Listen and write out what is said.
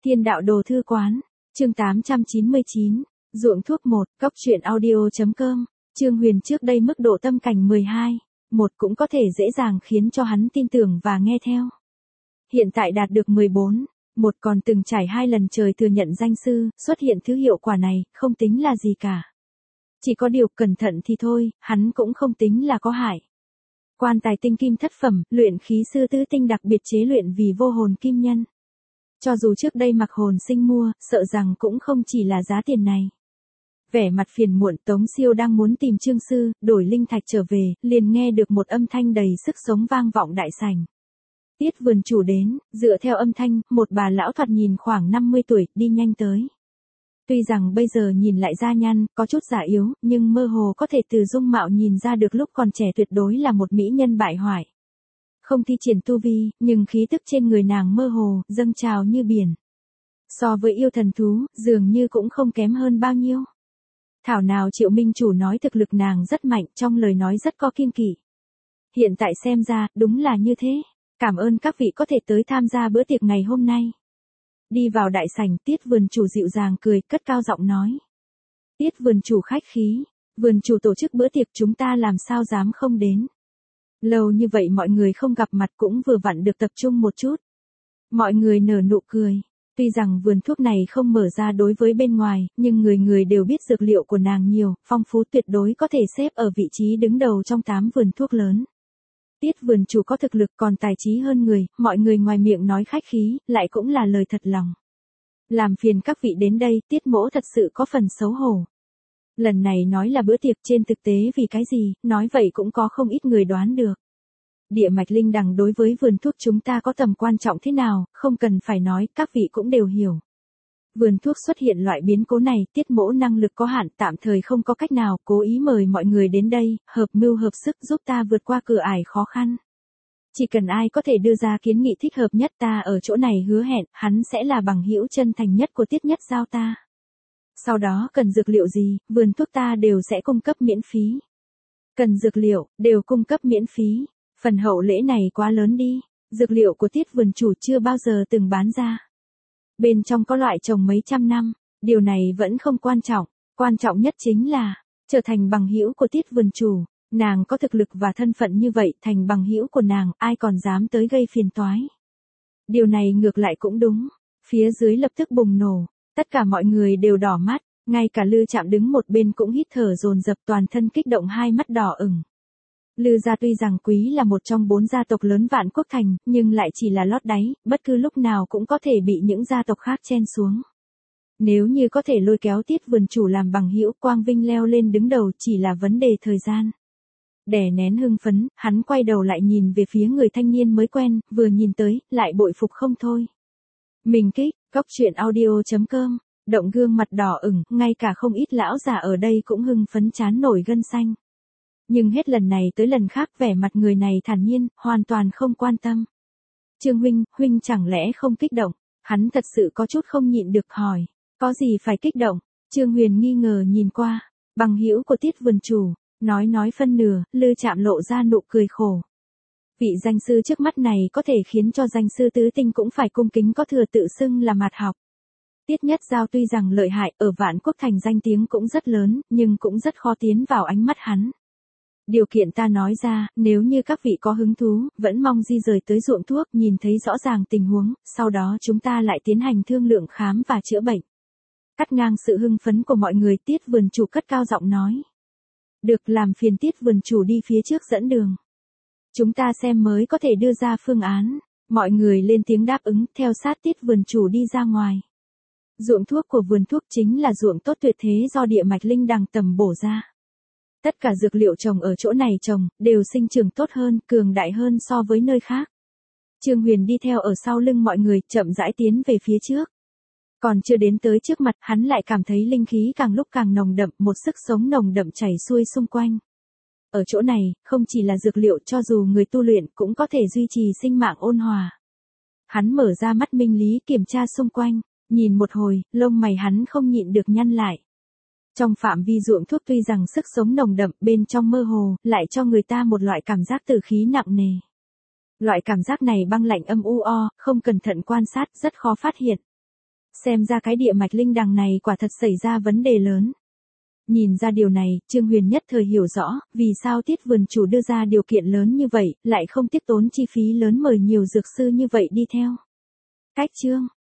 Thiên đạo đồ thư quán, chương 899, ruộng thuốc 1, cóc truyện audio.com, Trương Huyền trước đây mức độ tâm cảnh 12, một cũng có thể dễ dàng khiến cho hắn tin tưởng và nghe theo. Hiện tại đạt được 14, một còn từng trải 2 lần trời thừa nhận danh sư, xuất hiện thứ hiệu quả này, không tính là gì cả. Chỉ có điều cẩn thận thì thôi, hắn cũng không tính là có hại. Quan tài tinh kim thất phẩm, luyện khí sư tứ tinh đặc biệt chế luyện vì vô hồn kim nhân. Cho dù trước đây mặc hồn sinh mua, sợ rằng cũng không chỉ là giá tiền này. Vẻ mặt phiền muộn, Tống Siêu đang muốn tìm Trương sư, đổi linh thạch trở về, liền nghe được một âm thanh đầy sức sống vang vọng đại sảnh. Tiết vườn chủ đến, dựa theo âm thanh, một bà lão thoạt nhìn khoảng 50 tuổi, đi nhanh tới. Tuy rằng bây giờ nhìn lại da nhăn, có chút già yếu, nhưng mơ hồ có thể từ dung mạo nhìn ra được lúc còn trẻ tuyệt đối là một mỹ nhân bại hoại. Không thi triển tu vi, nhưng khí tức trên người nàng mơ hồ, dâng trào như biển. So với yêu thần thú, dường như cũng không kém hơn bao nhiêu. Thảo nào Triệu Minh Chủ nói thực lực nàng rất mạnh, trong lời nói rất có kiên kỵ. Hiện tại xem ra, đúng là như thế. Cảm ơn các vị có thể tới tham gia bữa tiệc ngày hôm nay. Đi vào đại sảnh, Tiết vườn chủ dịu dàng cười, cất cao giọng nói. Tiết vườn chủ khách khí, vườn chủ tổ chức bữa tiệc chúng ta làm sao dám không đến. Lâu như vậy mọi người không gặp mặt cũng vừa vặn được tập trung một chút. Mọi người nở nụ cười. Tuy rằng vườn thuốc này không mở ra đối với bên ngoài, nhưng người người đều biết dược liệu của nàng nhiều, phong phú tuyệt đối có thể xếp ở vị trí đứng đầu trong 8 vườn thuốc lớn. Tiết vườn chủ có thực lực còn tài trí hơn người, mọi người ngoài miệng nói khách khí, lại cũng là lời thật lòng. Làm phiền các vị đến đây, Tiết mỗ thật sự có phần xấu hổ. Lần này nói là bữa tiệc, trên thực tế vì cái gì, nói vậy cũng có không ít người đoán được. Địa mạch linh đằng đối với vườn thuốc chúng ta có tầm quan trọng thế nào, không cần phải nói, các vị cũng đều hiểu. Vườn thuốc xuất hiện loại biến cố này, Tiết mỗ năng lực có hạn, tạm thời không có cách nào, cố ý mời mọi người đến đây, hợp mưu hợp sức giúp ta vượt qua cửa ải khó khăn. Chỉ cần ai có thể đưa ra kiến nghị thích hợp nhất, ta ở chỗ này hứa hẹn, hắn sẽ là bằng hữu chân thành nhất của Tiết Nhất Giao ta. Sau đó cần dược liệu gì, vườn thuốc ta đều sẽ cung cấp miễn phí. Cần dược liệu, đều cung cấp miễn phí. Phần hậu lễ này quá lớn đi, dược liệu của Tiết vườn chủ chưa bao giờ từng bán ra. Bên trong có loại trồng mấy trăm năm, điều này vẫn không quan trọng nhất chính là, trở thành bằng hữu của Tiết vườn chủ, nàng có thực lực và thân phận như vậy, thành bằng hữu của nàng, ai còn dám tới gây phiền toái. Điều này ngược lại cũng đúng, phía dưới lập tức bùng nổ, tất cả mọi người đều đỏ mắt, ngay cả Lư Trạm đứng một bên cũng hít thở dồn dập, toàn thân kích động, hai mắt đỏ ửng. Lư gia tuy rằng quý là một trong 4 gia tộc lớn Vạn Quốc Thành, nhưng lại chỉ là lót đáy, bất cứ lúc nào cũng có thể bị những gia tộc khác chen xuống. Nếu như có thể lôi kéo Tiết vườn chủ làm bằng hữu, quang vinh leo lên đứng đầu chỉ là vấn đề thời gian. Đè nén hưng phấn, hắn quay đầu lại nhìn về phía người thanh niên mới quen, vừa nhìn tới, lại bội phục không thôi. Mình kích, cóc truyện audio.com, động gương mặt đỏ ửng, ngay cả không ít lão già ở đây cũng hưng phấn chán nổi gân xanh. Nhưng hết lần này tới lần khác vẻ mặt người này thản nhiên, hoàn toàn không quan tâm. Trương huynh chẳng lẽ không kích động? Hắn thật sự có chút không nhịn được hỏi. Có gì phải kích động? Trương Huyền nghi ngờ nhìn qua. Bằng hữu của Tiết vườn chủ, nói phân nửa, Lư Trạm lộ ra nụ cười khổ. Vị danh sư trước mắt này có thể khiến cho danh sư tứ tinh cũng phải cung kính có thừa, tự xưng là mạt học. Tiết Nhất Giao tuy rằng lợi hại, ở Vạn Quốc Thành danh tiếng cũng rất lớn, nhưng cũng rất khó tiến vào ánh mắt hắn. Điều kiện ta nói ra, nếu như các vị có hứng thú, vẫn mong di rời tới ruộng thuốc, nhìn thấy rõ ràng tình huống, sau đó chúng ta lại tiến hành thương lượng khám và chữa bệnh. Cắt ngang sự hưng phấn của mọi người, Tiết vườn chủ cất cao giọng nói. Được, làm phiền Tiết vườn chủ đi phía trước dẫn đường. Chúng ta xem mới có thể đưa ra phương án. Mọi người lên tiếng đáp ứng, theo sát Tiết vườn chủ đi ra ngoài. Ruộng thuốc của vườn thuốc chính là ruộng tốt tuyệt thế do địa mạch linh đằng tầm bổ ra. Tất cả dược liệu trồng ở chỗ này trồng, đều sinh trưởng tốt hơn, cường đại hơn so với nơi khác. Trương Huyền đi theo ở sau lưng mọi người, chậm rãi tiến về phía trước. Còn chưa đến tới trước mặt, hắn lại cảm thấy linh khí càng lúc càng nồng đậm, một sức sống nồng đậm chảy xuôi xung quanh. Ở chỗ này, không chỉ là dược liệu, cho dù người tu luyện cũng có thể duy trì sinh mạng ôn hòa. Hắn mở ra mắt minh lý kiểm tra xung quanh, nhìn một hồi, lông mày hắn không nhịn được nhăn lại. Trong phạm vi ruộng thuốc tuy rằng sức sống nồng đậm, bên trong mơ hồ, lại cho người ta một loại cảm giác tử khí nặng nề. Loại cảm giác này băng lạnh âm u o, không cẩn thận quan sát, rất khó phát hiện. Xem ra cái địa mạch linh đằng này quả thật xảy ra vấn đề lớn. Nhìn ra điều này, Trương Huyền nhất thời hiểu rõ, vì sao Tiết vườn chủ đưa ra điều kiện lớn như vậy, lại không tiếc tốn chi phí lớn mời nhiều dược sư như vậy đi theo. Cách chương